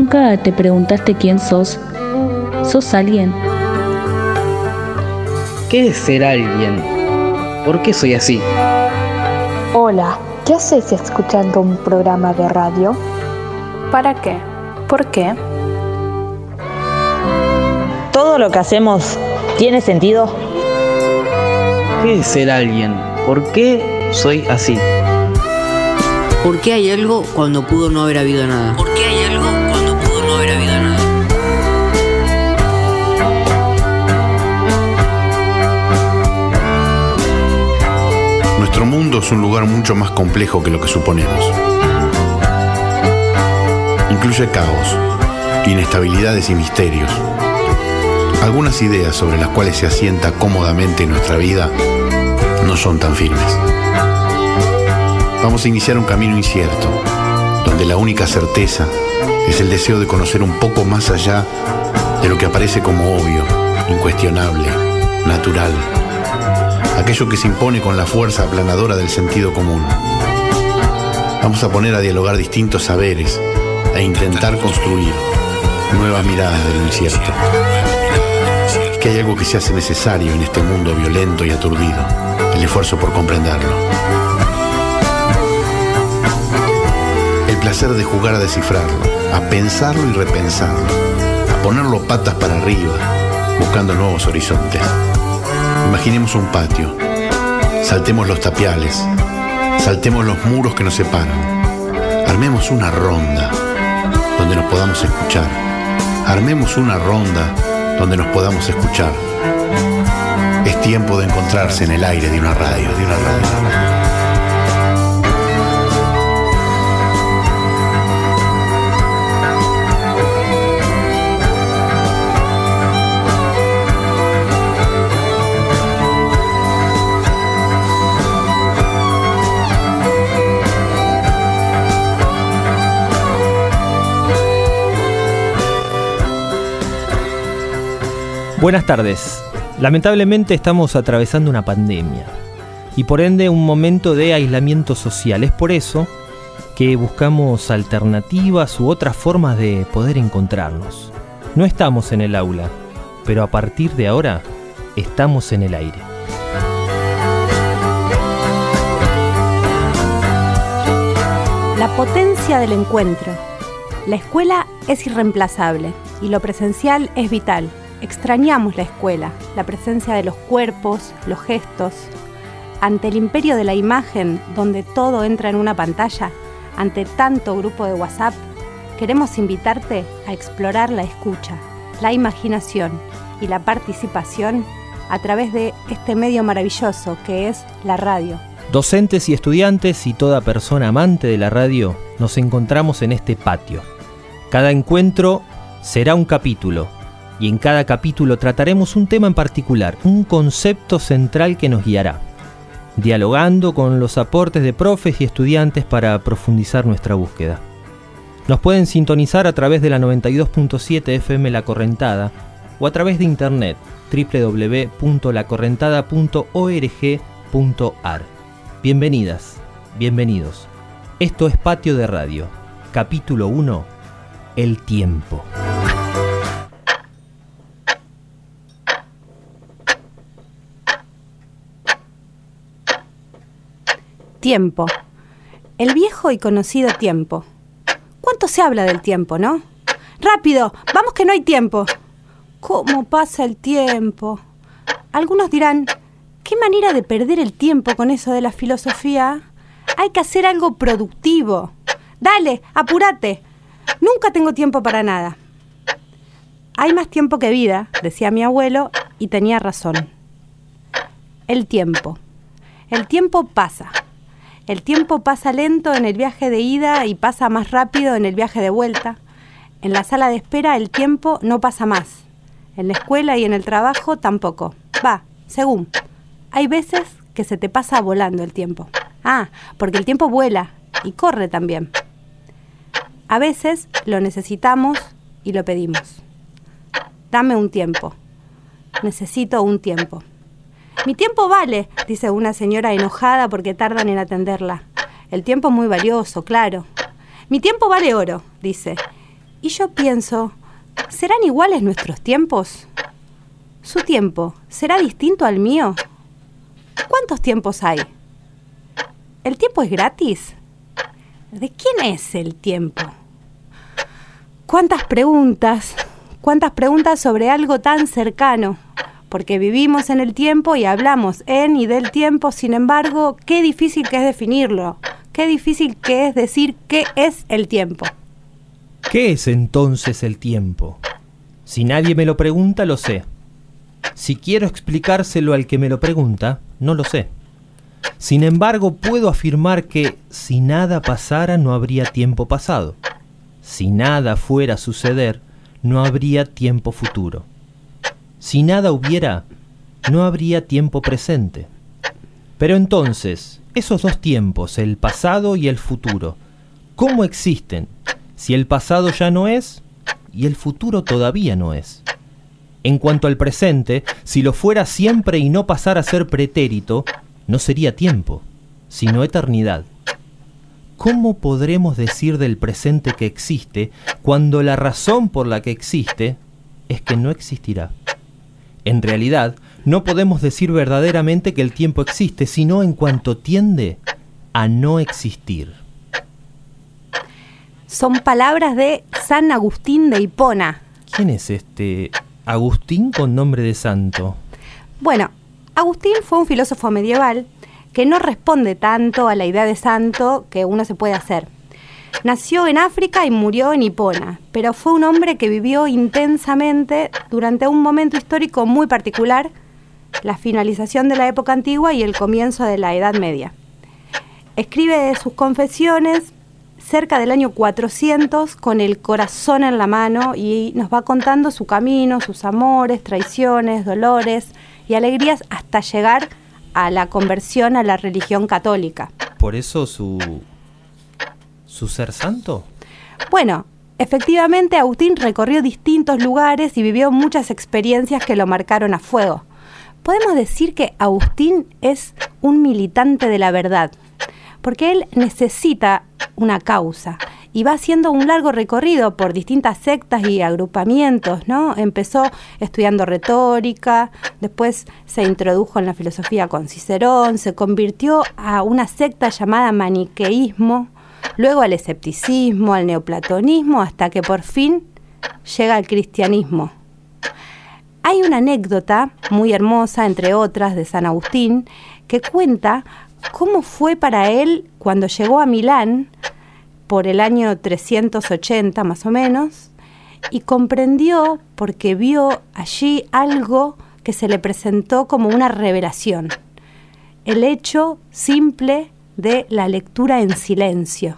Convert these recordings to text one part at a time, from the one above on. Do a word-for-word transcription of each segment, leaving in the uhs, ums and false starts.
¿Nunca te preguntaste quién sos? ¿Sos alguien? ¿Qué es ser alguien? ¿Por qué soy así? Hola, ¿qué haces escuchando un programa de radio? ¿Para qué? ¿Por qué? ¿Todo lo que hacemos tiene sentido? ¿Qué es ser alguien? ¿Por qué soy así? ¿Por qué hay algo cuando pudo no haber habido nada? ¿Por qué hay algo cuando pudo no haber habido nada? Nuestro mundo es un lugar mucho más complejo que lo que suponemos. Incluye caos, inestabilidades y misterios. Algunas ideas sobre las cuales se asienta cómodamente nuestra vida no son tan firmes. Vamos a iniciar un camino incierto, donde la única certeza es el deseo de conocer un poco más allá de lo que aparece como obvio, incuestionable, natural, aquello que se impone con la fuerza aplanadora del sentido común. Vamos a poner a dialogar distintos saberes e intentar construir nuevas miradas de lo incierto. Es que hay algo que se hace necesario en este mundo violento y aturdido, el esfuerzo por comprenderlo. El placer de jugar a descifrarlo, a pensarlo y repensarlo, a ponerlo patas para arriba, buscando nuevos horizontes. Imaginemos un patio, saltemos los tapiales, saltemos los muros que nos separan, armemos una ronda donde nos podamos escuchar, armemos una ronda donde nos podamos escuchar. Es tiempo de encontrarse en el aire de una radio, de una radio. Buenas tardes. Lamentablemente estamos atravesando una pandemia y por ende un momento de aislamiento social. Es por eso que buscamos alternativas u otras formas de poder encontrarnos. No estamos en el aula, pero a partir de ahora estamos en el aire. La potencia del encuentro. La escuela es irreemplazable y lo presencial es vital. Extrañamos la escuela, la presencia de los cuerpos, los gestos. Ante el imperio de la imagen, donde todo entra en una pantalla, ante tanto grupo de WhatsApp, queremos invitarte a explorar la escucha, la imaginación y la participación a través de este medio maravilloso que es la radio. Docentes y estudiantes y toda persona amante de la radio nos encontramos en este patio. Cada encuentro será un capítulo. Y en cada capítulo trataremos un tema en particular, un concepto central que nos guiará, dialogando con los aportes de profes y estudiantes para profundizar nuestra búsqueda. Nos pueden sintonizar a través de la noventa y dos punto siete F M La Correntada o a través de internet doble u doble u doble u punto la correntada punto org punto a r. Bienvenidas, bienvenidos. Esto es Patio de Radio, capítulo uno, El tiempo. Tiempo. El viejo y conocido tiempo. ¿Cuánto se habla del tiempo, no? ¡Rápido! ¡Vamos que no hay tiempo! ¿Cómo pasa el tiempo? Algunos dirán, ¿qué manera de perder el tiempo con eso de la filosofía? Hay que hacer algo productivo. ¡Dale, apúrate! Nunca tengo tiempo para nada. Hay más tiempo que vida, decía mi abuelo, y tenía razón. El tiempo. El tiempo pasa. El tiempo pasa lento en el viaje de ida y pasa más rápido en el viaje de vuelta. En la sala de espera el tiempo no pasa más. En la escuela y en el trabajo tampoco. Va, según. Hay veces que se te pasa volando el tiempo. Ah, porque el tiempo vuela y corre también. A veces lo necesitamos y lo pedimos. Dame un tiempo. Necesito un tiempo. Mi tiempo vale, dice una señora enojada porque tardan en atenderla. El tiempo es muy valioso, claro. Mi tiempo vale oro, dice. Y yo pienso, ¿serán iguales nuestros tiempos? ¿Su tiempo será distinto al mío? ¿Cuántos tiempos hay? ¿El tiempo es gratis? ¿De quién es el tiempo? ¿Cuántas preguntas? ¿Cuántas preguntas sobre algo tan cercano? Porque vivimos en el tiempo y hablamos en y del tiempo, sin embargo, qué difícil que es definirlo. Qué difícil que es decir qué es el tiempo. ¿Qué es entonces el tiempo? Si nadie me lo pregunta, lo sé. Si quiero explicárselo al que me lo pregunta, no lo sé. Sin embargo, puedo afirmar que si nada pasara, no habría tiempo pasado. Si nada fuera a suceder, no habría tiempo futuro. Si nada hubiera, no habría tiempo presente. Pero entonces, esos dos tiempos, el pasado y el futuro, ¿cómo existen si el pasado ya no es y el futuro todavía no es? En cuanto al presente, si lo fuera siempre y no pasara a ser pretérito, no sería tiempo, sino eternidad. ¿Cómo podremos decir del presente que existe cuando la razón por la que existe es que no existirá? En realidad, no podemos decir verdaderamente que el tiempo existe, sino en cuanto tiende a no existir. Son palabras de San Agustín de Hipona. ¿Quién es este Agustín con nombre de santo? Bueno, Agustín fue un filósofo medieval que no responde tanto a la idea de santo que uno se puede hacer. Nació en África y murió en Hipona, pero fue un hombre que vivió intensamente durante un momento histórico muy particular, la finalización de la época antigua y el comienzo de la Edad Media. Escribe sus confesiones cerca del año cuatrocientos con el corazón en la mano y nos va contando su camino, sus amores, traiciones, dolores y alegrías hasta llegar a la conversión a la religión católica. ¿Por eso su... su ser santo? Bueno, efectivamente Agustín recorrió distintos lugares y vivió muchas experiencias que lo marcaron a fuego. Podemos decir que Agustín es un militante de la verdad, porque él necesita una causa y va haciendo un largo recorrido por distintas sectas y agrupamientos, ¿no? Empezó estudiando retórica, después se introdujo en la filosofía con Cicerón, se convirtió a una secta llamada maniqueísmo, luego al escepticismo, al neoplatonismo, hasta que por fin llega al cristianismo. Hay una anécdota muy hermosa, entre otras, de San Agustín, que cuenta cómo fue para él cuando llegó a Milán, por el año trescientos ochenta más o menos, y comprendió porque vio allí algo que se le presentó como una revelación. El hecho simple de la lectura en silencio.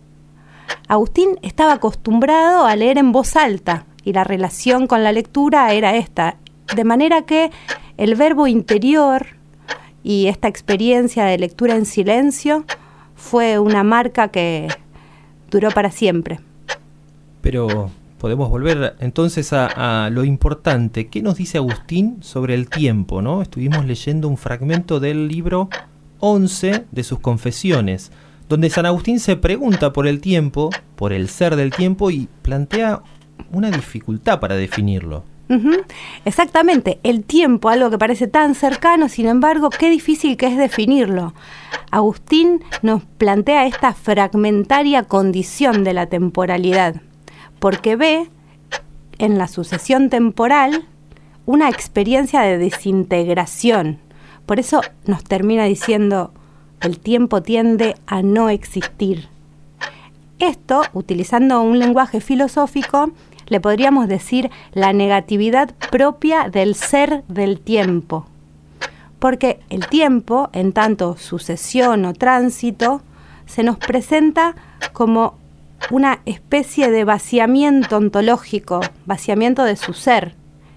Agustín estaba acostumbrado a leer en voz alta y la relación con la lectura era esta, de manera que el verbo interior y esta experiencia de lectura en silencio fue una marca que duró para siempre. Pero podemos volver entonces a, a lo importante. ¿Qué nos dice Agustín sobre el tiempo, ¿no? Estuvimos leyendo un fragmento del libro once de sus Confesiones, donde San Agustín se pregunta por el tiempo, por el ser del tiempo, y plantea una dificultad para definirlo. Uh-huh. Exactamente, el tiempo, algo que parece tan cercano, sin embargo, qué difícil que es definirlo. Agustín nos plantea esta fragmentaria condición de la temporalidad, porque ve en la sucesión temporal una experiencia de desintegración. Por eso nos termina diciendo, el tiempo tiende a no existir. Esto, utilizando un lenguaje filosófico, le podríamos decir la negatividad propia del ser del tiempo. Porque el tiempo, en tanto sucesión o tránsito, se nos presenta como una especie de vaciamiento ontológico, vaciamiento de su ser.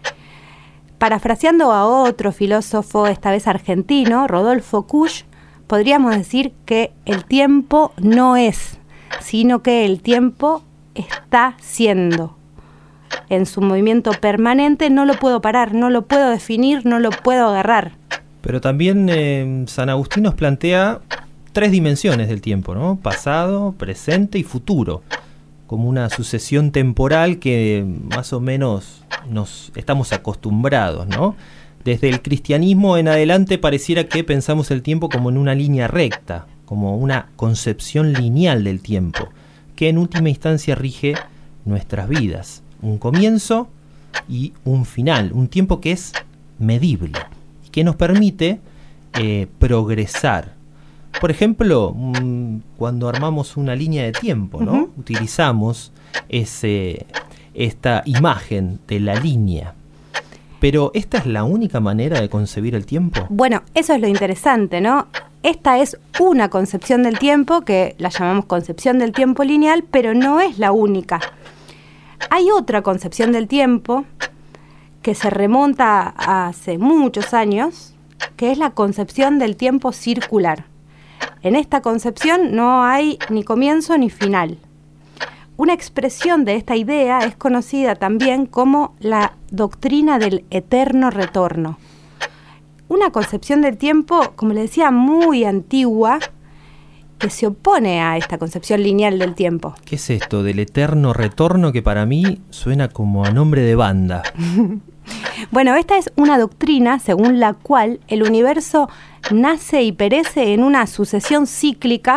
Parafraseando a otro filósofo, esta vez argentino, Rodolfo Kusch, podríamos decir que el tiempo no es, sino que el tiempo está siendo. En su movimiento permanente no lo puedo parar, no lo puedo definir, no lo puedo agarrar. Pero también eh, San Agustín nos plantea tres dimensiones del tiempo, ¿no? Pasado, presente y futuro. como una sucesión temporal que más o menos nos estamos acostumbrados, ¿no? Desde el cristianismo en adelante pareciera que pensamos el tiempo como en una línea recta, como una concepción lineal del tiempo, que en última instancia rige nuestras vidas. Un comienzo y un final, un tiempo que es medible, que nos permite eh, progresar. Por ejemplo, mmm, cuando armamos una línea de tiempo, ¿no? Uh-huh. Utilizamos ese, esta imagen de la línea. Pero ¿esta es la única manera de concebir el tiempo? Bueno, eso es lo interesante, ¿no? Esta es una concepción del tiempo, que la llamamos concepción del tiempo lineal, pero no es la única. Hay otra concepción del tiempo que se remonta a hace muchos años, que es la concepción del tiempo circular. En esta concepción no hay ni comienzo ni final. Una expresión de esta idea es conocida también como la doctrina del eterno retorno. Una concepción del tiempo, como les decía, muy antigua, que se opone a esta concepción lineal del tiempo. ¿Qué es esto del eterno retorno, que para mí suena como a nombre de banda? Bueno, esta es una doctrina según la cual el universo nace y perece en una sucesión cíclica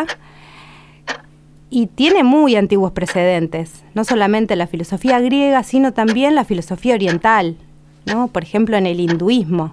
y tiene muy antiguos precedentes, no solamente la filosofía griega, sino también la filosofía oriental, ¿no? Por ejemplo, en el hinduismo.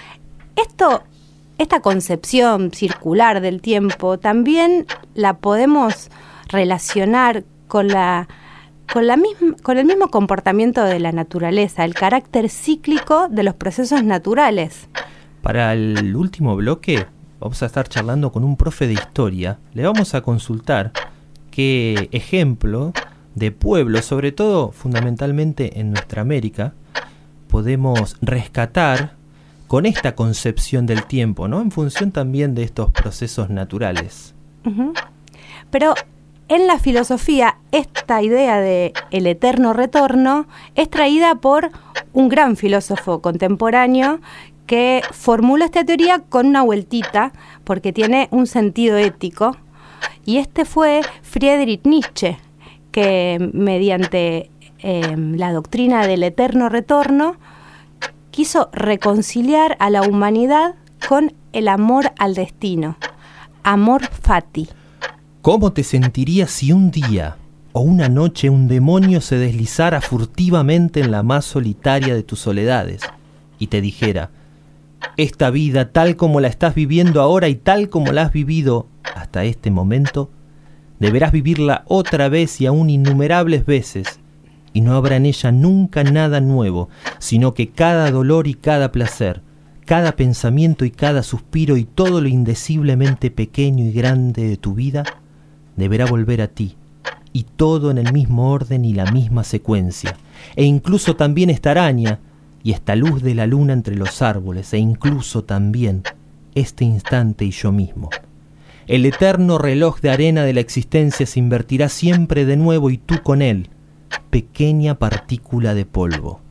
Esto, esta concepción circular del tiempo también la podemos relacionar con la, con la misma, con el mismo comportamiento de la naturaleza, el carácter cíclico de los procesos naturales. Para el último bloque vamos a estar charlando con un profe de historia. Le vamos a consultar qué ejemplo de pueblo, sobre todo fundamentalmente en nuestra América, podemos rescatar con esta concepción del tiempo, ¿no? En función también de estos procesos naturales. Uh-huh. Pero en la filosofía, esta idea de el eterno retorno es traída por un gran filósofo contemporáneo que formula esta teoría con una vueltita, porque tiene un sentido ético, y este fue Friedrich Nietzsche, que mediante eh, la doctrina del eterno retorno quiso reconciliar a la humanidad con el amor al destino, amor fati. ¿Cómo te sentirías si un día o una noche un demonio se deslizara furtivamente en la más solitaria de tus soledades y te dijera: esta vida tal como la estás viviendo ahora y tal como la has vivido hasta este momento, deberás vivirla otra vez y aún innumerables veces, y no habrá en ella nunca nada nuevo, sino que cada dolor y cada placer, cada pensamiento y cada suspiro y todo lo indeciblemente pequeño y grande de tu vida deberá volver a ti, y todo en el mismo orden y la misma secuencia, e incluso también esta araña y esta luz de la luna entre los árboles, e incluso también este instante y yo mismo. El eterno reloj de arena de la existencia se invertirá siempre de nuevo y tú con él, pequeña partícula de polvo.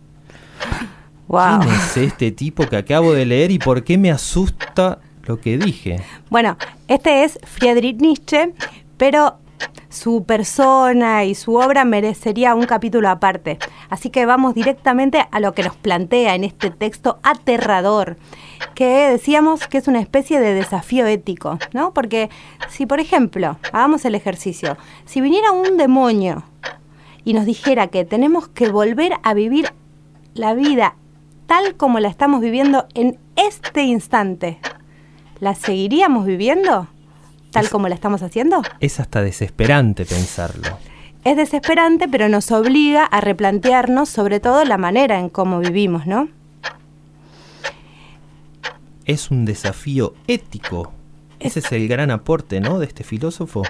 Wow. ¿Quién es este tipo que acabo de leer y por qué me asusta lo que dije? Bueno, este es Friedrich Nietzsche, pero su persona y su obra merecería un capítulo aparte. Así que vamos directamente a lo que nos plantea en este texto aterrador, que decíamos que es una especie de desafío ético, ¿no? Porque si, por ejemplo, hagamos el ejercicio, si viniera un demonio y nos dijera que tenemos que volver a vivir la vida tal como la estamos viviendo en este instante, ¿la seguiríamos viviendo tal es, como la estamos haciendo? Es hasta desesperante pensarlo. Es desesperante, pero nos obliga a replantearnos sobre todo la manera en cómo vivimos, ¿no? Es un desafío ético. Ese es, es el gran aporte, ¿no?, de este filósofo.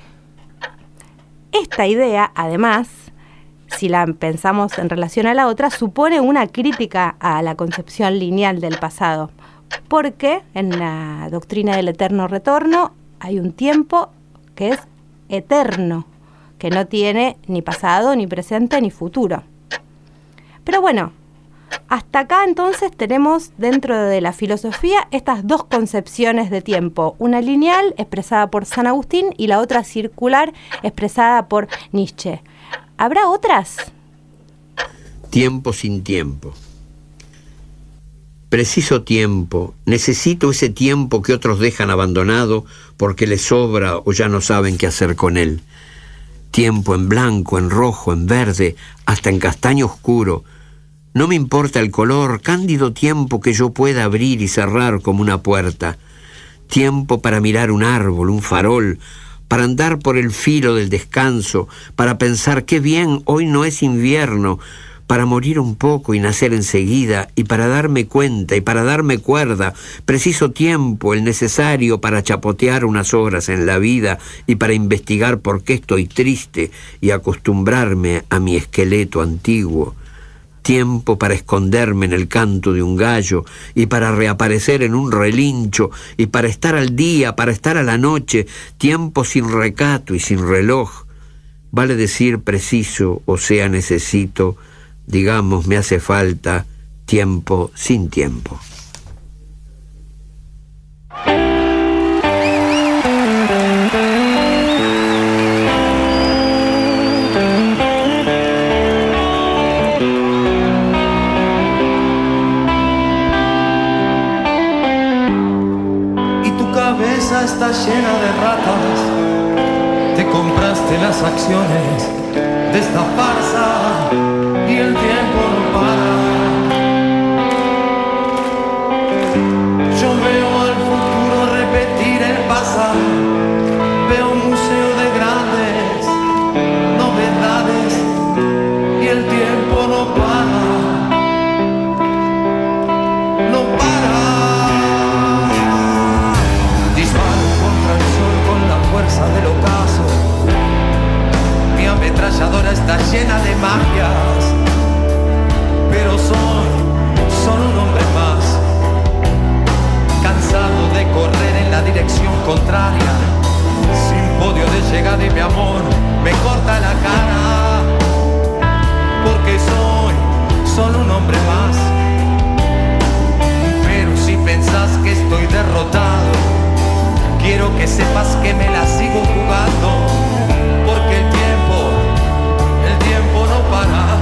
Esta idea, además, si la pensamos en relación a la otra, supone una crítica a la concepción lineal del pasado, porque en la doctrina del eterno retorno hay un tiempo que es eterno, que no tiene ni pasado, ni presente, ni futuro. Pero bueno, Hasta acá entonces tenemos dentro de la filosofía estas dos concepciones de tiempo, una lineal expresada por San Agustín y la otra circular expresada por Nietzsche. ¿Habrá otras? Tiempo sin tiempo. Preciso tiempo, necesito ese tiempo que otros dejan abandonado porque les sobra o ya no saben qué hacer con él. Tiempo en blanco, en rojo, en verde, hasta en castaño oscuro. No me importa el color, cándido tiempo que yo pueda abrir y cerrar como una puerta. Tiempo para mirar un árbol, un farol, para andar por el filo del descanso, para pensar qué bien, hoy no es invierno, para morir un poco y nacer enseguida, y para darme cuenta y para darme cuerda, preciso tiempo, el necesario para chapotear unas horas en la vida y para investigar por qué estoy triste y acostumbrarme a mi esqueleto antiguo. Tiempo para esconderme en el canto de un gallo y para reaparecer en un relincho y para estar al día, para estar a la noche, tiempo sin recato y sin reloj. Vale decir preciso, o sea necesito, digamos me hace falta, tiempo sin tiempo. Está llena de ratas, te compraste las acciones de esta farsa y el tiempo no para. Yo veo al futuro repetir el pasado, veo un museo de grandes novedades y el tiempo no para, no para. Fuerza del ocaso, mi ametralladora está llena de magias, pero soy solo un hombre más, cansado de correr en la dirección contraria, sin podio de llegada y mi amor me corta la cara, porque soy solo un hombre más. Pero si pensás que estoy derrotado, quiero que sepas que me la sigo jugando, porque el tiempo, el tiempo no para.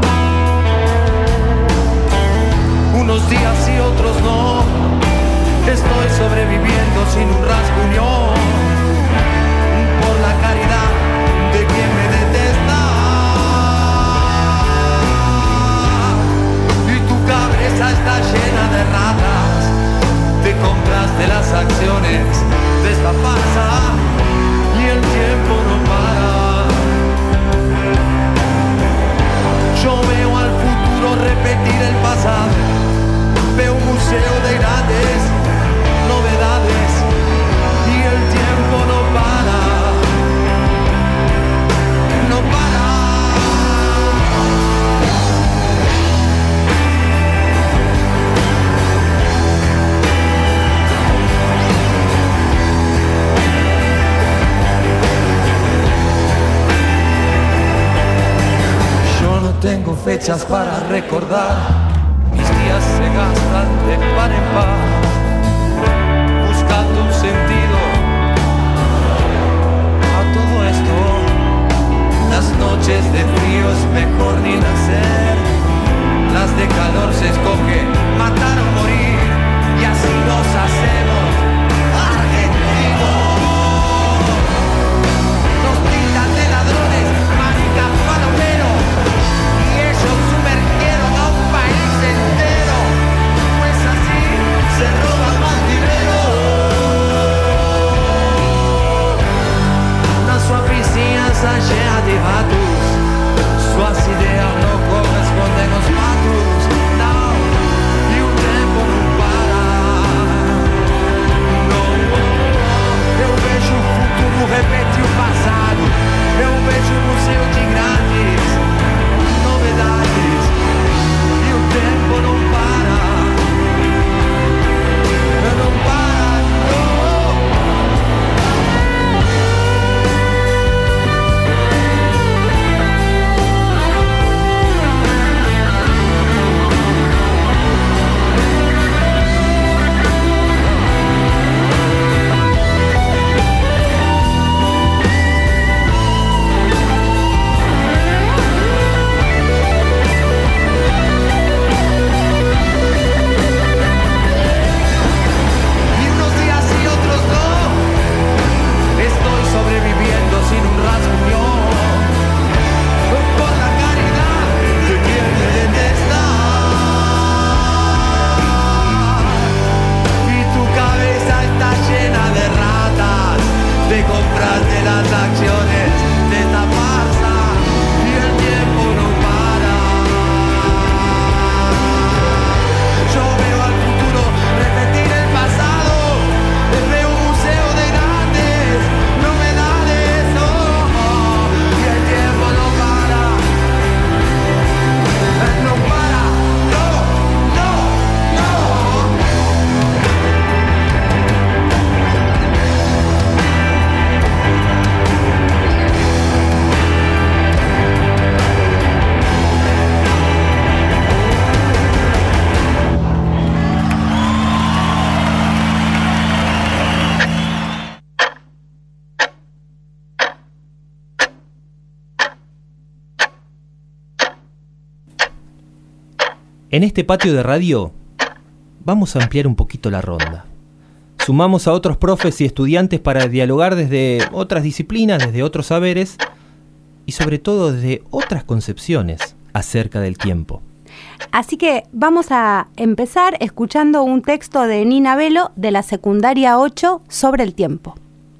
Unos días y otros no, estoy sobreviviendo sin un rasguño, por la caridad de quien me detesta. Y tu cabeza está llena de ratas, te compraste las acciones de esta farsa y el tiempo no para. Yo veo al futuro repetir el pasado, veo un museo de grandes novedades y el tiempo no para, no para. Tengo fechas para recordar, mis días se gastan de par en par, buscando un sentido a todo esto. Las noches de frío es mejor ni nacer, las de calor se escoge matar o morir, y así nos hacemos argentinos. Nos tildan de ladrones, maricas, palomeros, sumergieron a un país entero, pues así se roba más dinero. Na sua vizinhança cheia de ratos, suas ideias não correspondem aos fatos, não, e o tempo não para. En este patio de radio vamos a ampliar un poquito la ronda. Sumamos a otros profes y estudiantes para dialogar desde otras disciplinas, desde otros saberes y sobre todo desde otras concepciones acerca del tiempo. Así que vamos a empezar escuchando un texto de Nina Velo de la secundaria ocho sobre el tiempo.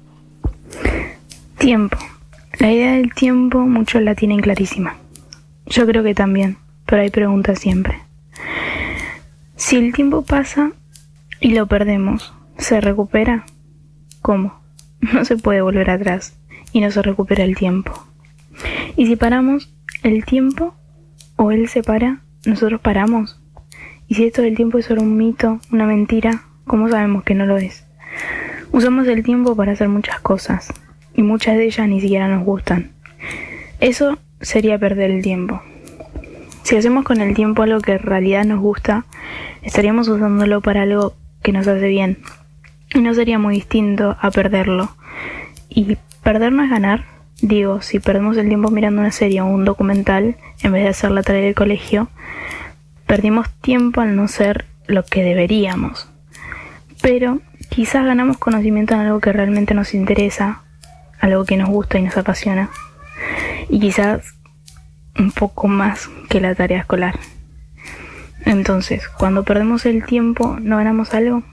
Tiempo. La idea del tiempo muchos la tienen clarísima. Yo creo que también, pero hay preguntas siempre. Si el tiempo pasa y lo perdemos, ¿se recupera? ¿Cómo? No se puede volver atrás y no se recupera el tiempo. Y si paramos el tiempo o él se para, ¿nosotros paramos? Y si esto del tiempo es solo un mito, una mentira, ¿cómo sabemos que no lo es? Usamos el tiempo para hacer muchas cosas y muchas de ellas ni siquiera nos gustan. Eso sería perder el tiempo. Si hacemos con el tiempo algo que en realidad nos gusta, estaríamos usándolo para algo que nos hace bien. Y no sería muy distinto a perderlo. Y perder no es ganar. Digo, si perdemos el tiempo mirando una serie o un documental, en vez de hacer la tarea del colegio, perdimos tiempo al no ser lo que deberíamos. Pero quizás ganamos conocimiento en algo que realmente nos interesa, algo que nos gusta y nos apasiona. Y quizás un poco más que la tarea escolar. Entonces, cuando perdemos el tiempo, ¿no ganamos algo?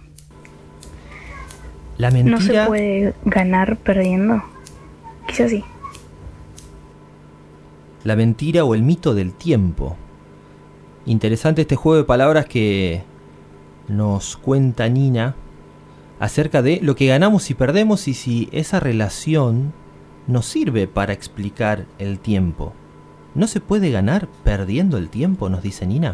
La mentira... ¿No se puede ganar perdiendo? Quizás sí. La mentira o el mito del tiempo. Interesante este juego de palabras que nos cuenta Nina acerca de lo que ganamos y perdemos y si esa relación nos sirve para explicar el tiempo. ¿No se puede ganar perdiendo el tiempo?, nos dice Nina.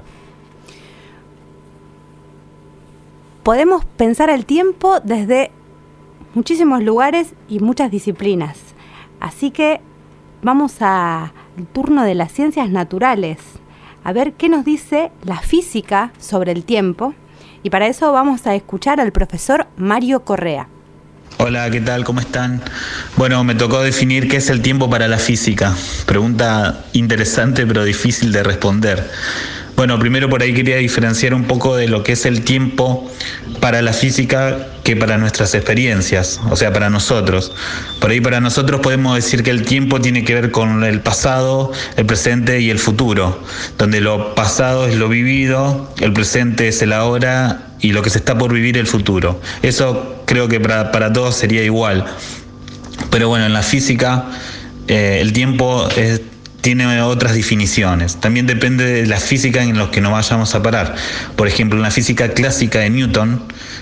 Podemos pensar el tiempo desde muchísimos lugares y muchas disciplinas. Así que vamos al turno de las ciencias naturales, a ver qué nos dice la física sobre el tiempo. Y para eso vamos a escuchar al profesor Mario Correa. Hola, ¿qué tal? ¿Cómo están? Bueno, me tocó definir qué es el tiempo para la física. Pregunta interesante pero difícil de responder. Bueno, primero por ahí quería diferenciar un poco de lo que es el tiempo para la física que para nuestras experiencias, o sea, para nosotros. Por ahí para nosotros podemos decir que el tiempo tiene que ver con el pasado, el presente y el futuro, donde lo pasado es lo vivido, el presente es el ahora y lo que se está por vivir el futuro. Eso creo que para, para todos sería igual. Pero bueno, en la física eh, el tiempo es... tiene otras definiciones. También depende de la física en la que nos vayamos a parar. Por ejemplo, en la física clásica de Newton,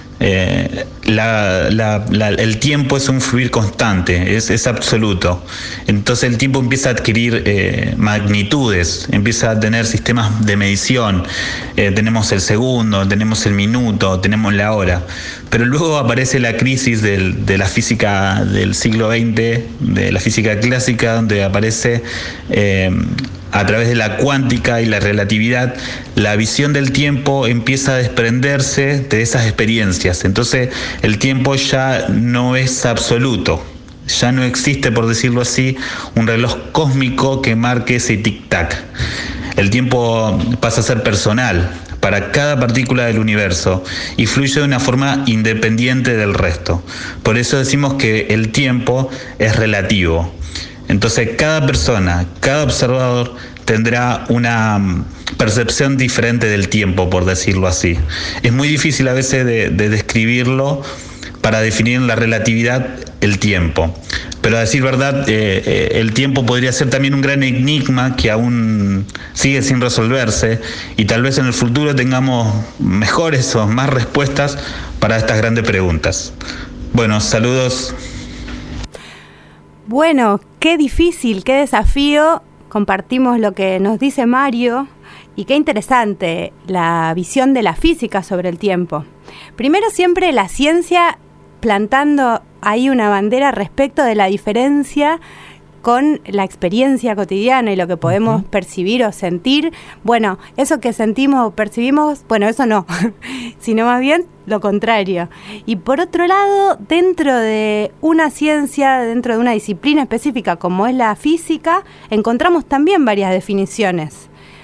eh, la, la, la, el tiempo es un fluir constante, es, es absoluto. Entonces el tiempo empieza a adquirir eh, magnitudes, empieza a tener sistemas de medición. Eh, tenemos el segundo, tenemos el minuto, tenemos la hora. Pero luego aparece la crisis del, de la física del siglo veinte, de la física clásica, donde aparece eh, a través de la cuántica y la relatividad, la visión del tiempo empieza a desprenderse de esas experiencias. Entonces el tiempo ya no es absoluto. Ya no existe, por decirlo así, un reloj cósmico que marque ese tic-tac. El tiempo pasa a ser personal para cada partícula del universo y fluye de una forma independiente del resto. Por eso decimos que el tiempo es relativo. Entonces cada persona, cada observador tendrá una percepción diferente del tiempo, por decirlo así. Es muy difícil a veces de, de describirlo para definir en la relatividad el tiempo. Pero a decir verdad, eh, eh, el tiempo podría ser también un gran enigma que aún sigue sin resolverse y tal vez en el futuro tengamos mejores o más respuestas para estas grandes preguntas. Bueno, saludos. Bueno, qué difícil, qué desafío. Compartimos lo que nos dice Mario y qué interesante la visión de la física sobre el tiempo. Primero siempre la ciencia plantando ahí una bandera respecto de la diferencia con la experiencia cotidiana y lo que podemos uh-huh. percibir o sentir. Bueno, eso que sentimos o percibimos, bueno, eso no, sino más bien lo contrario. Y por otro lado, dentro de una ciencia, dentro de una disciplina específica como es la física, encontramos también varias definiciones.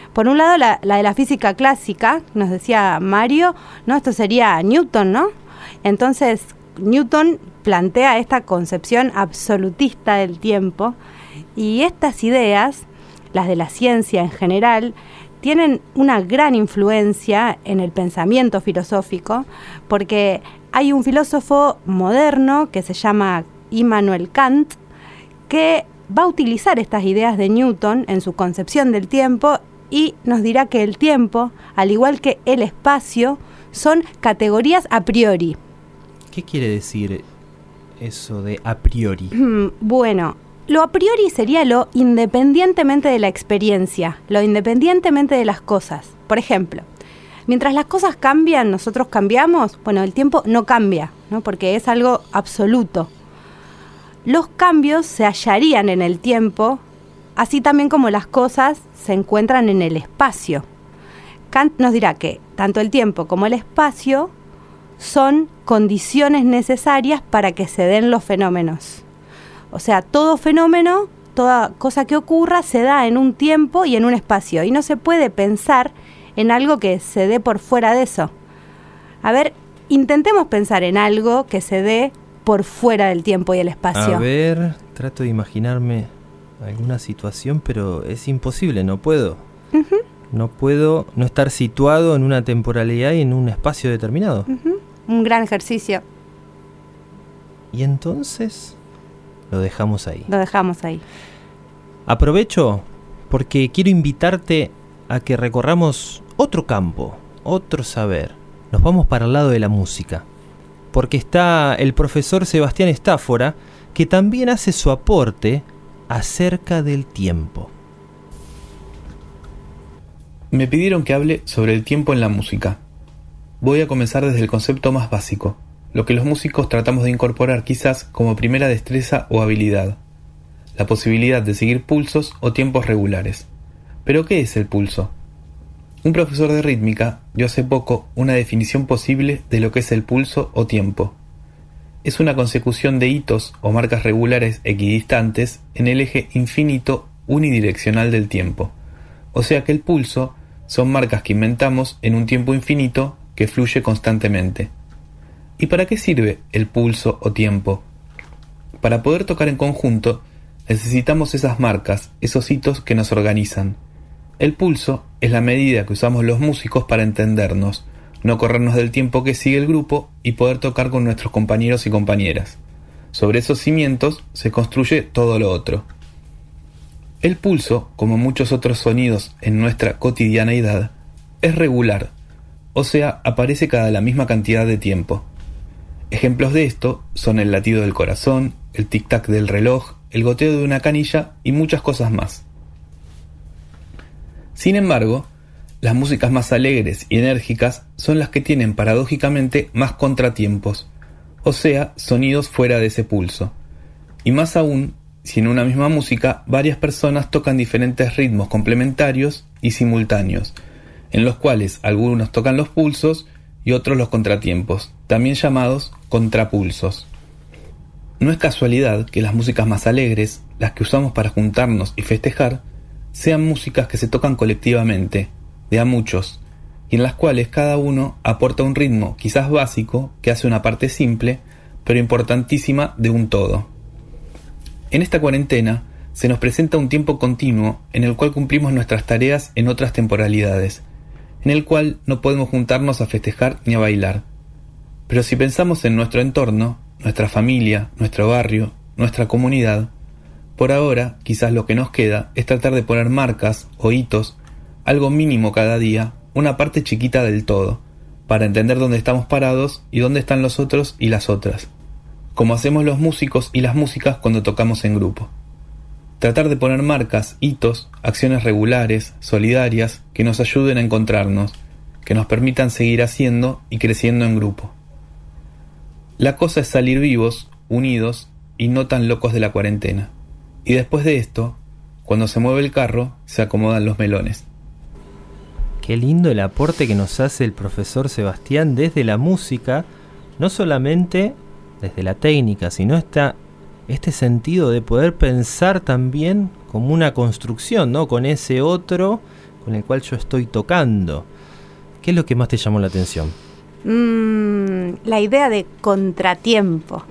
Por un lado, la, la de la física clásica, nos decía Mario, ¿no? Esto sería Newton, ¿no? Entonces, Newton plantea esta concepción absolutista del tiempo, y estas ideas, las de la ciencia en general, tienen una gran influencia en el pensamiento filosófico, porque hay un filósofo moderno que se llama Immanuel Kant, que va a utilizar estas ideas de Newton en su concepción del tiempo y nos dirá que el tiempo, al igual que el espacio, son categorías a priori. ¿Qué quiere decir eso de a priori? Bueno, lo a priori sería lo independientemente de la experiencia, lo independientemente de las cosas. Por ejemplo, mientras las cosas cambian, nosotros cambiamos, bueno, el tiempo no cambia, ¿no? Porque es algo absoluto. Los cambios se hallarían en el tiempo, así también como las cosas se encuentran en el espacio. Kant nos dirá que tanto el tiempo como el espacio son condiciones necesarias para que se den los fenómenos. O sea, todo fenómeno, toda cosa que ocurra, se da en un tiempo y en un espacio. Y no se puede pensar en algo que se dé por fuera de eso. A ver, intentemos pensar en algo que se dé por fuera del tiempo y el espacio. A ver, trato de imaginarme alguna situación, pero es imposible, no puedo. Uh-huh. No puedo no estar situado en una temporalidad y en un espacio determinado. Uh-huh. Un gran ejercicio. Y entonces lo dejamos ahí. Lo dejamos ahí. Aprovecho porque quiero invitarte a que recorramos otro campo, otro saber. Nos vamos para el lado de la música, porque está el profesor Sebastián Estáfora, que también hace su aporte acerca del tiempo. Me pidieron que hable sobre el tiempo en la música. Voy a comenzar desde el concepto más básico, lo que los músicos tratamos de incorporar quizás como primera destreza o habilidad, la posibilidad de seguir pulsos o tiempos regulares. ¿Pero qué es el pulso? Un profesor de rítmica dio hace poco una definición posible de lo que es el pulso o tiempo. Es una consecución de hitos o marcas regulares equidistantes en el eje infinito unidireccional del tiempo. O sea que el pulso son marcas que inventamos en un tiempo infinito que fluye constantemente. ¿Y para qué sirve el pulso o tiempo? Para poder tocar en conjunto, necesitamos esas marcas, esos hitos que nos organizan. El pulso es la medida que usamos los músicos para entendernos, no corrernos del tiempo que sigue el grupo y poder tocar con nuestros compañeros y compañeras. Sobre esos cimientos se construye todo lo otro. El pulso, como muchos otros sonidos en nuestra cotidianeidad, es regular, o sea, aparece cada la misma cantidad de tiempo. Ejemplos de esto son el latido del corazón, el tic-tac del reloj, el goteo de una canilla y muchas cosas más. Sin embargo, las músicas más alegres y enérgicas son las que tienen paradójicamente más contratiempos, o sea, sonidos fuera de ese pulso. Y más aún, si en una misma música varias personas tocan diferentes ritmos complementarios y simultáneos, en los cuales algunos tocan los pulsos y otros los contratiempos, también llamados contrapulsos. No es casualidad que las músicas más alegres, las que usamos para juntarnos y festejar, sean músicas que se tocan colectivamente, de a muchos, y en las cuales cada uno aporta un ritmo quizás básico que hace una parte simple, pero importantísima de un todo. En esta cuarentena se nos presenta un tiempo continuo en el cual cumplimos nuestras tareas en otras temporalidades, en el cual no podemos juntarnos a festejar ni a bailar. Pero si pensamos en nuestro entorno, nuestra familia, nuestro barrio, nuestra comunidad, por ahora quizás lo que nos queda es tratar de poner marcas o hitos, algo mínimo cada día, una parte chiquita del todo, para entender dónde estamos parados y dónde están los otros y las otras, como hacemos los músicos y las músicas cuando tocamos en grupo. Tratar de poner marcas, hitos, acciones regulares, solidarias, que nos ayuden a encontrarnos, que nos permitan seguir haciendo y creciendo en grupo. La cosa es salir vivos, unidos y no tan locos de la cuarentena. Y después de esto, cuando se mueve el carro, se acomodan los melones. Qué lindo el aporte que nos hace el profesor Sebastián desde la música, no solamente desde la técnica, sino esta, este sentido de poder pensar también como una construcción, ¿no? Con ese otro, con con el cual yo estoy tocando. ¿Qué es lo que más te llamó la atención? Mm, la idea de contratiempo.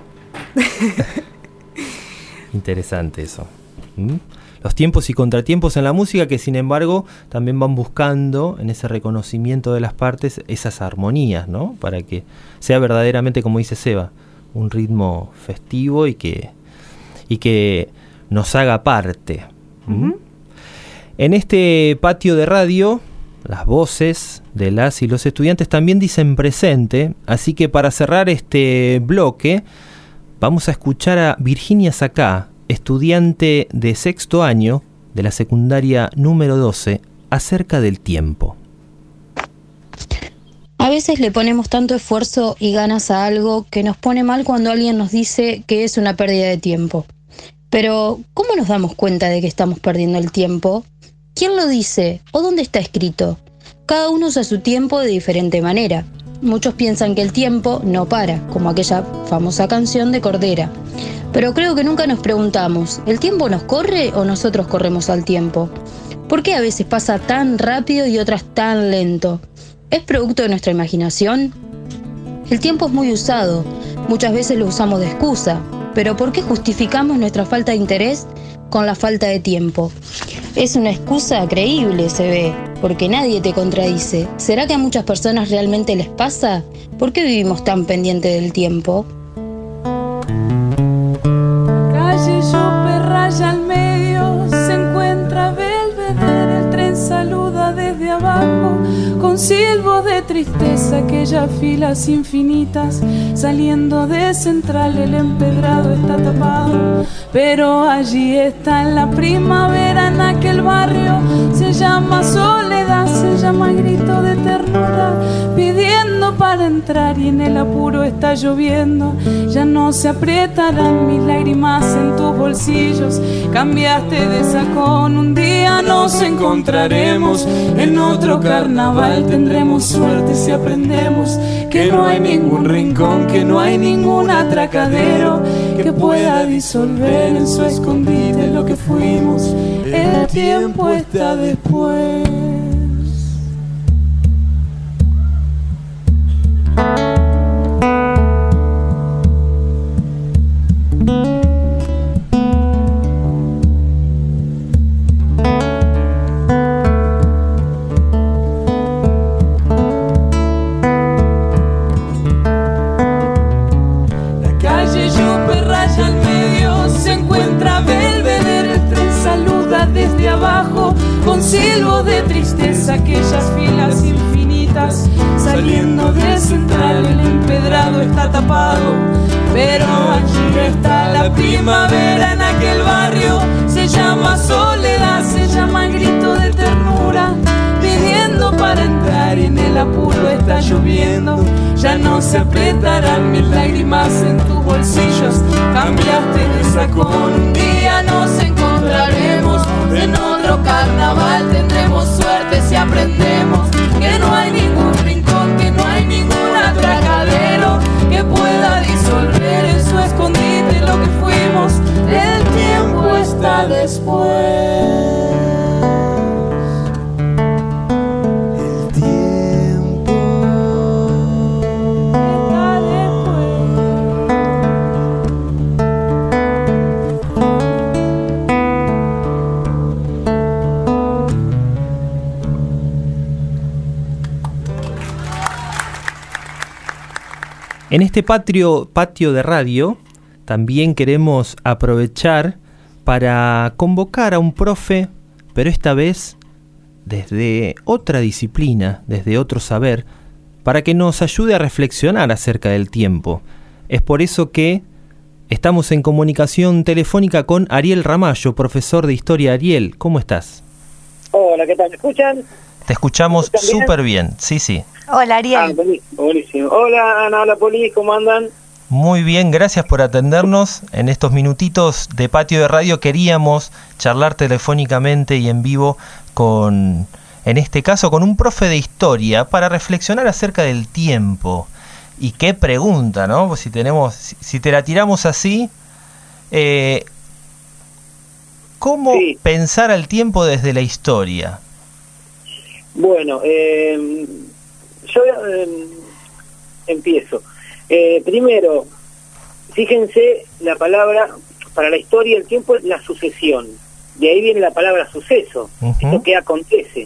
Interesante eso. ¿Mm? Los tiempos y contratiempos en la música que sin embargo también van buscando en ese reconocimiento de las partes esas armonías, ¿no? Para que sea verdaderamente, como dice Seba, un ritmo festivo y que, y que nos haga parte. ¿Mm? Uh-huh. En este patio de radio, las voces de las y los estudiantes también dicen presente, así que para cerrar este bloque vamos a escuchar a Virginia Sacá, estudiante de sexto año de la secundaria número doce, acerca del tiempo. A veces le ponemos tanto esfuerzo y ganas a algo que nos pone mal cuando alguien nos dice que es una pérdida de tiempo. Pero, ¿cómo nos damos cuenta de que estamos perdiendo el tiempo? ¿Quién lo dice? ¿O dónde está escrito? Cada uno usa su tiempo de diferente manera. Muchos piensan que el tiempo no para, como aquella famosa canción de Cordera. Pero creo que nunca nos preguntamos, ¿el tiempo nos corre o nosotros corremos al tiempo? ¿Por qué a veces pasa tan rápido y otras tan lento? ¿Es producto de nuestra imaginación? El tiempo es muy usado, muchas veces lo usamos de excusa, pero ¿por qué justificamos nuestra falta de interés con la falta de tiempo? Es una excusa creíble, se ve, porque nadie te contradice. ¿Será que a muchas personas realmente les pasa? ¿Por qué vivimos tan pendientes del tiempo? Calle Yope raya al medio, se encuentra Belvedere, el tren saluda desde abajo, con silbos de tristeza, aquellas filas infinitas, saliendo de Central el empedrado está tapado, pero allí está en la primavera, en aquel barrio, se llama soledad, se llama grito de ternura, pidiendo para entrar y en el apuro está lloviendo, ya no se aprietarán mis lágrimas en tus bolsillos, cambiaste de sacón, un día nos encontraremos en otro carnaval, tendremos suerte si aprendemos que no hay ningún rincón, que no hay ningún atracadero que pueda disolver en su escondite lo que fuimos, el tiempo está después. Con silbo de tristeza, aquellas filas infinitas, saliendo de Central el empedrado está tapado, pero allí está la primavera en aquel barrio, se llama soledad, se llama grito de ternura, pidiendo para entrar y en el apuro está lloviendo, ya no se apretarán mis lágrimas en tus bolsillos, cambiaste de sacón, un día nos encontraremos en otro carnaval, tendremos suerte si aprendemos que no hay ningún rincón, que no hay ningún atracadero que pueda disolver en su escondite lo que fuimos, el tiempo está después. En este patio, patio de radio también queremos aprovechar para convocar a un profe, pero esta vez desde otra disciplina, desde otro saber, para que nos ayude a reflexionar acerca del tiempo. Es por eso que estamos en comunicación telefónica con Ariel Ramallo, profesor de Historia. Ariel, ¿cómo estás? Hola, ¿qué tal? ¿Me escuchan? Te escuchamos súper bien? bien, sí, sí. Hola, Ariel. Ah, buenísimo, buenísimo. Hola, Ana, hola, Poli, ¿cómo andan? Muy bien, gracias por atendernos. En estos minutitos de patio de radio queríamos charlar telefónicamente y en vivo con, en este caso, con un profe de historia para reflexionar acerca del tiempo. Y qué pregunta, ¿no? Pues si tenemos, si, si te la tiramos así, eh, ¿cómo sí. pensar al tiempo desde la historia? Bueno, eh, yo eh, empiezo. Eh, primero, fíjense, la palabra para la historia el tiempo es la sucesión. De ahí viene la palabra suceso, uh-huh. Esto que acontece.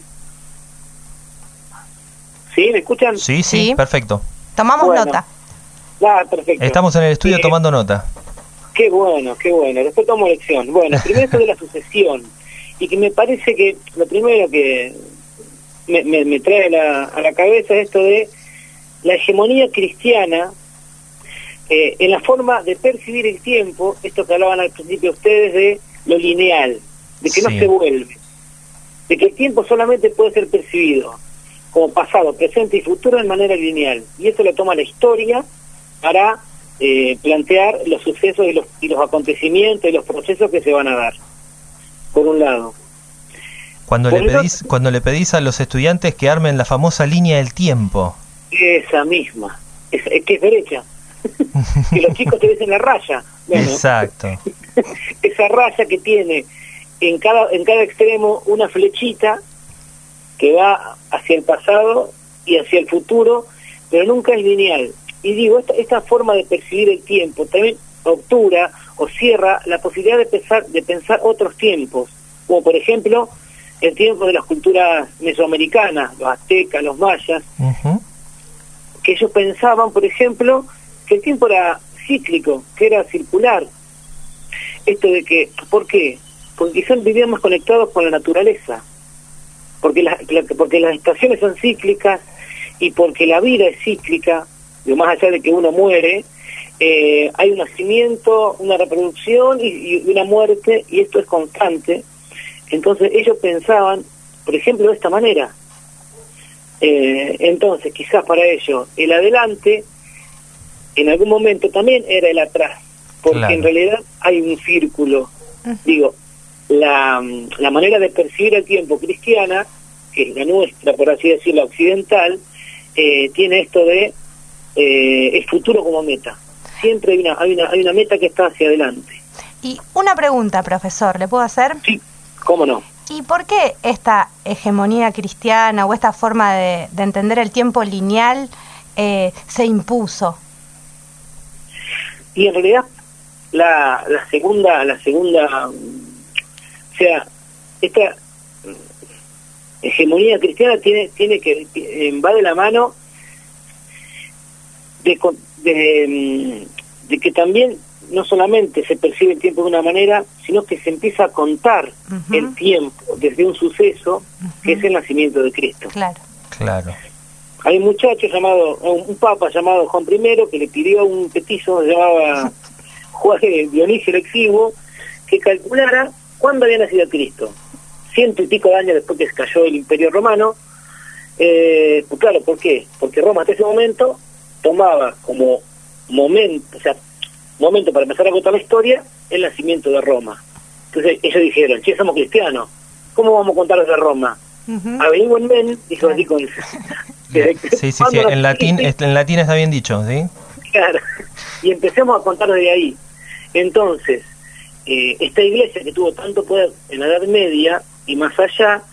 ¿Sí? ¿Me escuchan? Sí, sí, sí. Perfecto. Tomamos bueno. nota. Ah, perfecto. Estamos en el estudio eh, tomando nota. Qué bueno, qué bueno. Después tomo lección. Bueno, primero esto de la sucesión. Y que me parece que lo primero que me, me, me trae a la, a la cabeza es esto de la hegemonía cristiana eh, en la forma de percibir el tiempo, esto que hablaban al principio ustedes de lo lineal, de que sí. no se vuelve, de que el tiempo solamente puede ser percibido como pasado, presente y futuro de manera lineal. Y eso lo toma la historia para eh, plantear los sucesos y los, y los acontecimientos y los procesos que se van a dar, por un lado. Cuando por le pedís otro, cuando le pedís a los estudiantes que armen la famosa línea del tiempo. Esa misma, es, es que es derecha. Que los chicos te dicen la raya. Bueno, exacto. Esa raya que tiene en cada en cada extremo una flechita que va hacia el pasado y hacia el futuro, pero nunca es lineal. Y digo, esta, esta forma de percibir el tiempo también obtura o cierra la posibilidad de pensar, de pensar otros tiempos, como por ejemplo el tiempo de las culturas mesoamericanas, los aztecas, los mayas, uh-huh. que ellos pensaban, por ejemplo, que el tiempo era cíclico, que era circular. Esto de que, ¿por qué? Porque quizás vivíamos conectados con la naturaleza, porque, la, porque las estaciones son cíclicas y porque la vida es cíclica, y más allá de que uno muere, eh, hay un nacimiento, una reproducción y, y una muerte, y esto es constante. Entonces ellos pensaban, por ejemplo, de esta manera. Eh, entonces, quizás para ellos, el adelante, en algún momento también era el atrás, porque claro. en realidad hay un círculo. Uh-huh. Digo, la, la manera de percibir el tiempo cristiana, que es la nuestra, por así decirlo, occidental, eh, tiene esto de eh, el futuro como meta. Siempre hay una, hay una hay una meta que está hacia adelante. Y una pregunta, profesor, ¿le puedo hacer? Sí, cómo no. ¿Y por qué esta hegemonía cristiana o esta forma de, de entender el tiempo lineal eh, se impuso? Y en realidad la, la segunda, la segunda, o sea, esta hegemonía cristiana tiene tiene que va de la mano de, de, de que también no solamente se percibe el tiempo de una manera, sino que se empieza a contar uh-huh. el tiempo desde un suceso uh-huh. que es el nacimiento de Cristo. Claro. Claro. Hay un muchacho llamado, un papa llamado Juan primero, que le pidió a un petizo, se llamaba Juan Dionisio el Exiguo, que calculara cuándo había nacido Cristo. Ciento y pico de años después que cayó el Imperio Romano. Eh, pues claro, ¿por qué? Porque Roma hasta ese momento tomaba como momento, o sea, momento para empezar a contar la historia, el nacimiento de Roma. Entonces ellos dijeron, che, somos cristianos, ¿cómo vamos a contar desde Roma? Uh-huh. Averigüen men, dijo así con... sí, sí, sí, en latín, en latín está bien dicho, ¿sí? Claro, y empecemos a contar desde ahí. Entonces, eh, esta iglesia que tuvo tanto poder en la Edad Media y más allá,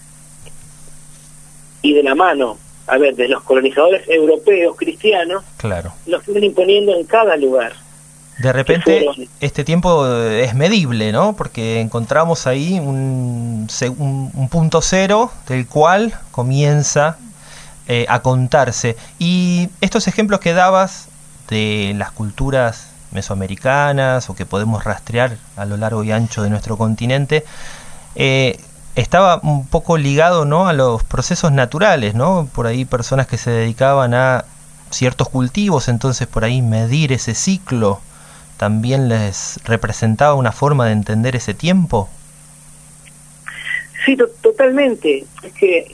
y de la mano, a ver, de los colonizadores europeos cristianos, claro, los fueron imponiendo en cada lugar. De repente este tiempo es medible, ¿no? Porque encontramos ahí un, un, un punto cero del cual comienza eh, a contarse. Y estos ejemplos que dabas de las culturas mesoamericanas o que podemos rastrear a lo largo y ancho de nuestro continente, eh, estaba un poco ligado, ¿no?, a los procesos naturales, ¿no? Por ahí personas que se dedicaban a ciertos cultivos, entonces por ahí medir ese ciclo también les representaba una forma de entender ese tiempo. Sí, to- totalmente. Es que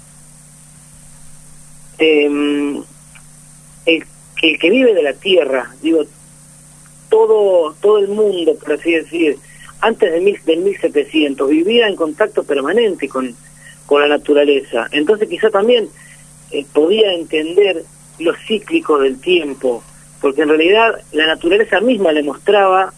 eh, el, el que vive de la tierra, digo, todo todo el mundo, por así decir, antes del, mil, del mil setecientos vivía en contacto permanente con, con la naturaleza. Entonces quizá también eh, podía entender los cíclicos del tiempo, porque en realidad la naturaleza misma le mostraba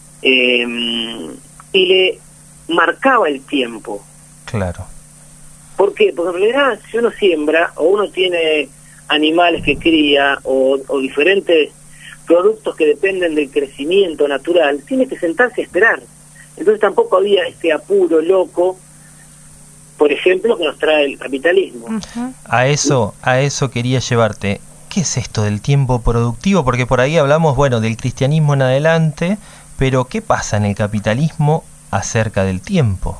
eh, y le marcaba el tiempo. Claro. ¿Por qué? Porque en realidad si uno siembra, o uno tiene animales que cría, o, o diferentes productos que dependen del crecimiento natural, tiene que sentarse a esperar. Entonces tampoco había este apuro loco, por ejemplo, que nos trae el capitalismo. Uh-huh. A eso, a eso quería llevarte. ¿Qué es esto del tiempo productivo? Porque por ahí hablamos, bueno, del cristianismo en adelante, pero ¿qué pasa en el capitalismo acerca del tiempo?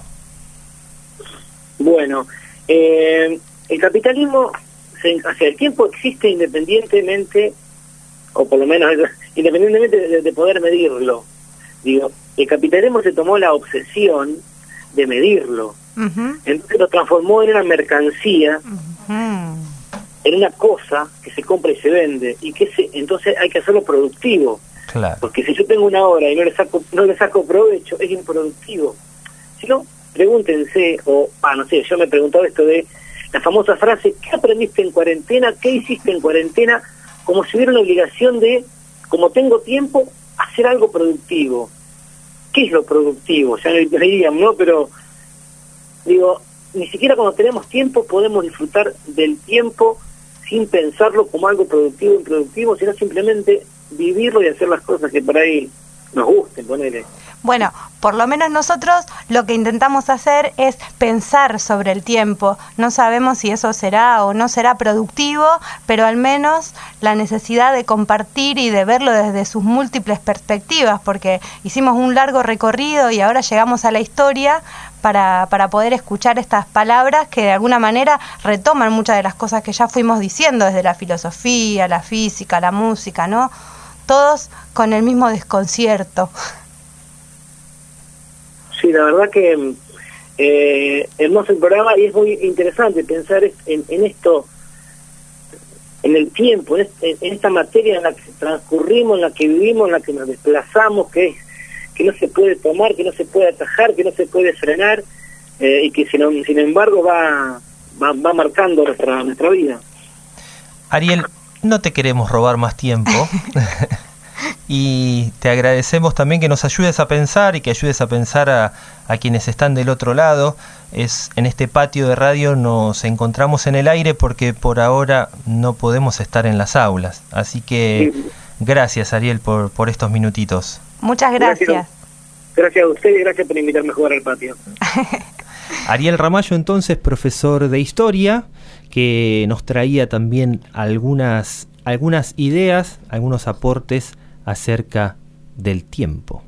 Bueno, eh, el capitalismo, se, o sea, el tiempo existe independientemente, o por lo menos independientemente de, de poder medirlo. Digo, el capitalismo se tomó la obsesión de medirlo. Uh-huh. Entonces lo transformó en una mercancía, Uh-huh. en una cosa que se compra y se vende, y que se, entonces hay que hacerlo productivo. Claro. Porque si yo tengo una hora y no le saco no le saco provecho, es improductivo. Si no, pregúntense, o, ah, no sé, yo me he preguntado esto de la famosa frase, ¿qué aprendiste en cuarentena? ¿Qué hiciste en cuarentena? Como si hubiera una obligación de, como tengo tiempo, hacer algo productivo. ¿Qué es lo productivo? Ya le dirían, ¿no? Pero, digo, ni siquiera cuando tenemos tiempo podemos disfrutar del tiempo sin pensarlo como algo productivo o improductivo, sino simplemente vivirlo y hacer las cosas que por ahí nos gusten, ponele. Bueno, por lo menos nosotros lo que intentamos hacer es pensar sobre el tiempo. No sabemos si eso será o no será productivo, pero al menos la necesidad de compartir y de verlo desde sus múltiples perspectivas, porque hicimos un largo recorrido y ahora llegamos a la historia para, para poder escuchar estas palabras que de alguna manera retoman muchas de las cosas que ya fuimos diciendo, desde la filosofía, la física, la música, ¿no? Todos con el mismo desconcierto. Sí, la verdad que eh, hermoso el programa y es muy interesante pensar en, en esto, en el tiempo, en, este, en esta materia en la que transcurrimos, en la que vivimos, en la que nos desplazamos, que es que no se puede tomar, que no se puede atajar, que no se puede frenar eh, y que sin, sin embargo va, va va marcando nuestra nuestra vida. Ariel, no te queremos robar más tiempo. Y te agradecemos también que nos ayudes a pensar y que ayudes a pensar a, a quienes están del otro lado. Es en este patio de radio nos encontramos en el aire porque por ahora no podemos estar en las aulas. Así que sí. Gracias, Ariel, por, por estos minutitos. Muchas gracias. Gracias, gracias a usted y gracias por invitarme a jugar al patio. Ariel Ramallo, entonces, profesor de historia, que nos traía también algunas, algunas ideas, algunos aportes acerca del tiempo.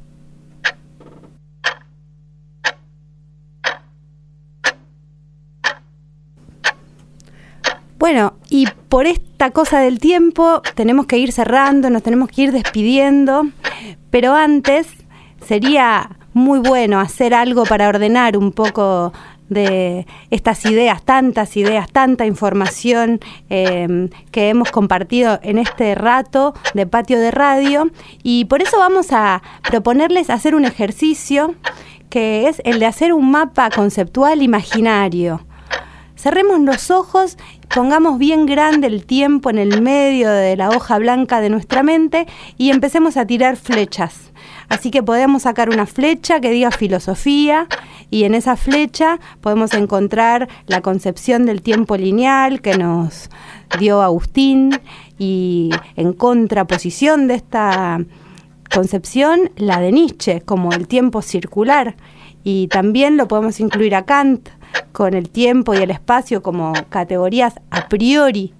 Bueno, y por esta cosa del tiempo tenemos que ir cerrando, nos tenemos que ir despidiendo, pero antes sería muy bueno hacer algo para ordenar un poco de estas ideas, tantas ideas, tanta información eh, que hemos compartido en este rato de patio de radio, y por eso vamos a proponerles hacer un ejercicio que es el de hacer un mapa conceptual imaginario. Cerremos los ojos, pongamos bien grande el tiempo en el medio de la hoja blanca de nuestra mente y empecemos a tirar flechas. Así que podemos sacar una flecha que diga filosofía y en esa flecha podemos encontrar la concepción del tiempo lineal que nos dio Agustín y en contraposición de esta concepción la de Nietzsche como el tiempo circular, y también lo podemos incluir a Kant con el tiempo y el espacio como categorías a priori.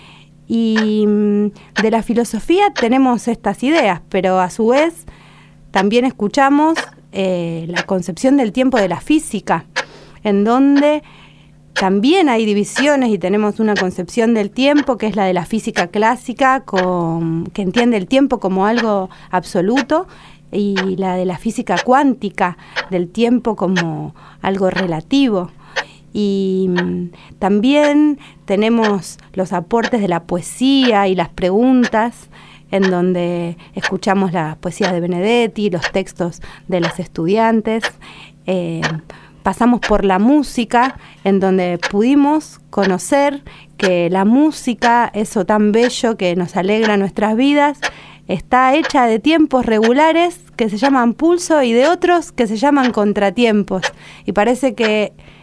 Y de la filosofía tenemos estas ideas, pero a su vez también escuchamos eh, la concepción del tiempo de la física, en donde también hay divisiones y tenemos una concepción del tiempo que es la de la física clásica, con, que entiende el tiempo como algo absoluto, y la de la física cuántica del tiempo como algo relativo. Y mm, también tenemos los aportes de la poesía y las preguntas, en donde escuchamos la poesía de Benedetti, los textos de los estudiantes. Eh, pasamos por la música, en donde pudimos conocer que la música, eso tan bello que nos alegra nuestras vidas, está hecha de tiempos regulares que se llaman pulso y de otros que se llaman contratiempos. Y parece que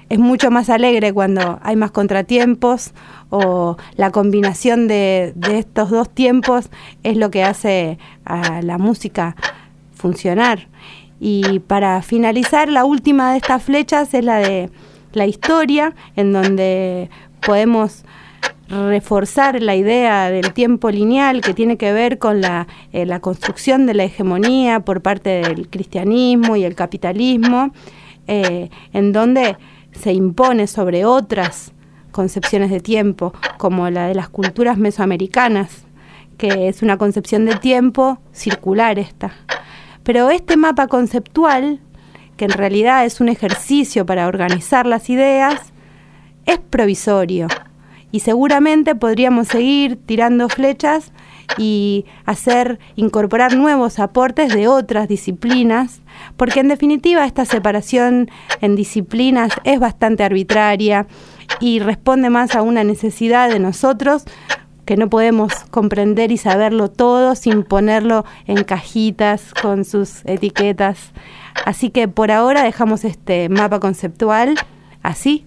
es mucho más alegre cuando hay más contratiempos, o la combinación de, de estos dos tiempos es lo que hace a la música funcionar. Y para finalizar, la última de estas flechas es la de la historia, en donde podemos reforzar la idea del tiempo lineal, que tiene que ver con la, eh, la construcción de la hegemonía por parte del cristianismo y el capitalismo, eh, en donde se impone sobre otras concepciones de tiempo, como la de las culturas mesoamericanas, que es una concepción de tiempo circular esta. Pero este mapa conceptual, que en realidad es un ejercicio para organizar las ideas, es provisorio. Y seguramente podríamos seguir tirando flechas y hacer, incorporar nuevos aportes de otras disciplinas, porque en definitiva esta separación en disciplinas es bastante arbitraria y responde más a una necesidad de nosotros, que no podemos comprender y saberlo todo sin ponerlo en cajitas con sus etiquetas. Así que por ahora dejamos este mapa conceptual así.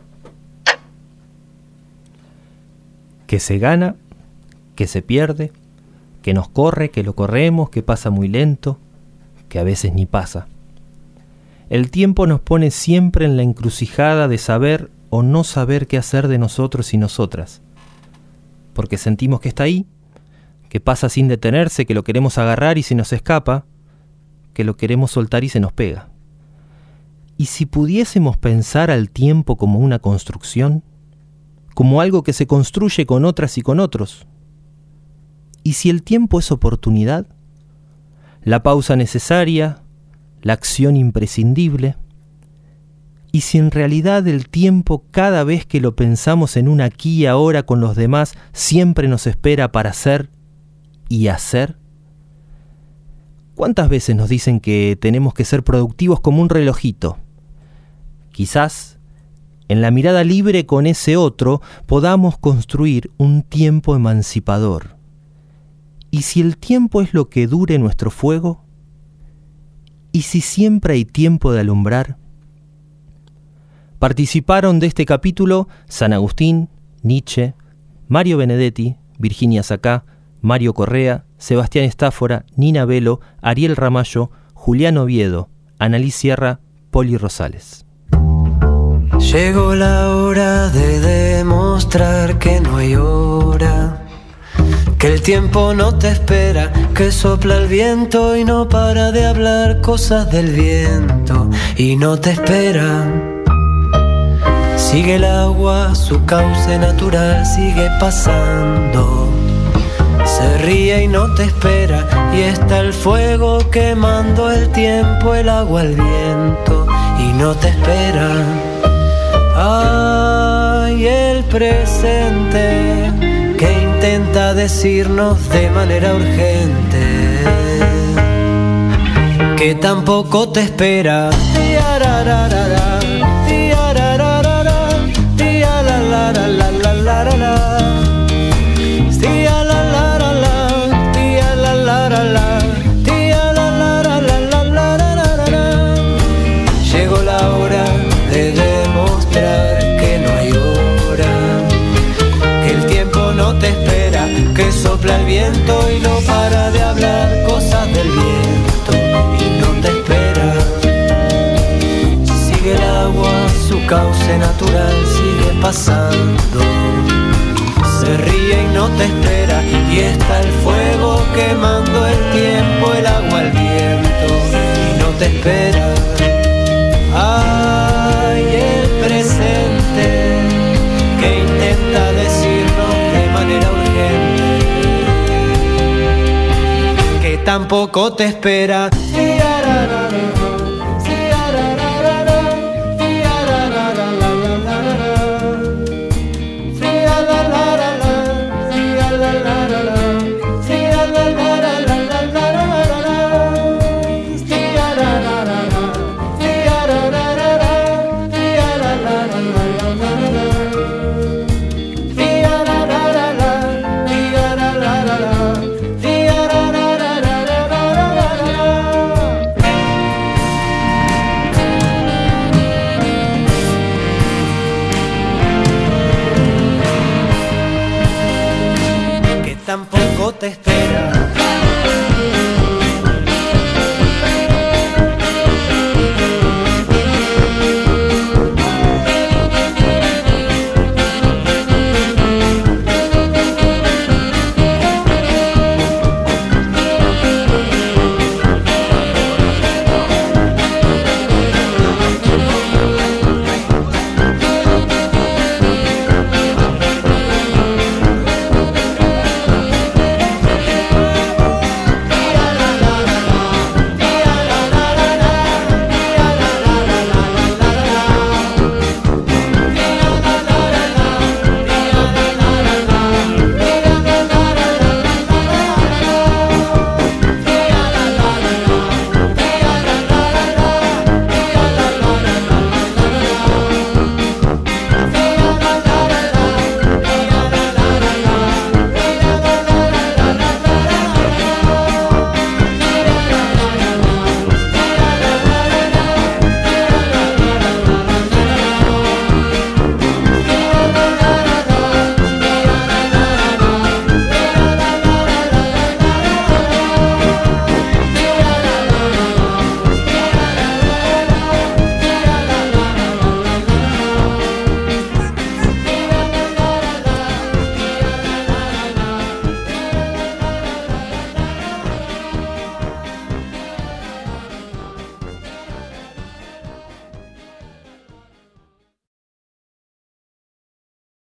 Que se gana, que se pierde, que nos corre, que lo corremos, que pasa muy lento, que a veces ni pasa. El tiempo nos pone siempre en la encrucijada de saber o no saber qué hacer de nosotros y nosotras, porque sentimos que está ahí, que pasa sin detenerse, que lo queremos agarrar y se nos escapa, que lo queremos soltar y se nos pega. ¿Y si pudiésemos pensar al tiempo como una construcción? Como algo que se construye con otras y con otros. ¿Y si el tiempo es oportunidad? La pausa necesaria, la acción imprescindible. ¿Y si en realidad el tiempo, cada vez que lo pensamos en un aquí y ahora con los demás, siempre nos espera para ser y hacer? ¿Cuántas veces nos dicen que tenemos que ser productivos como un relojito? Quizás en la mirada libre con ese otro podamos construir un tiempo emancipador. ¿Y si el tiempo es lo que dure nuestro fuego? ¿Y si siempre hay tiempo de alumbrar? Participaron de este capítulo San Agustín, Nietzsche, Mario Benedetti, Virginia Sacá, Mario Correa, Sebastián Estáfora, Nina Velo, Ariel Ramallo, Julián Oviedo, Annalí Sierra, Poli Rosales. Llegó la hora de demostrar que no hay hora, que el tiempo no te espera, que sopla el viento y no para de hablar cosas del viento y no te espera. Sigue el agua, su cauce natural sigue pasando, se ríe y no te espera, y está el fuego quemando el tiempo, el agua, el viento y no te espera. Ay, el presente que intenta decirnos de manera urgente que tampoco te espera. Tiarararara, tiarararara, tialalaralalarara, tialalarala, tialalarala, tialalaralalarara. Llegó la hora de demostrar que no hay hora, que el tiempo no te espera, que sopla el viento y no para de hablar cosas del viento y no te espera. Sigue el agua, su cauce natural sigue pasando, se ríe y no te espera, y está el fuego quemando el tiempo, el agua, el viento y no te espera. Ay, el presente que intenta decirnos de manera urgente que tampoco te espera.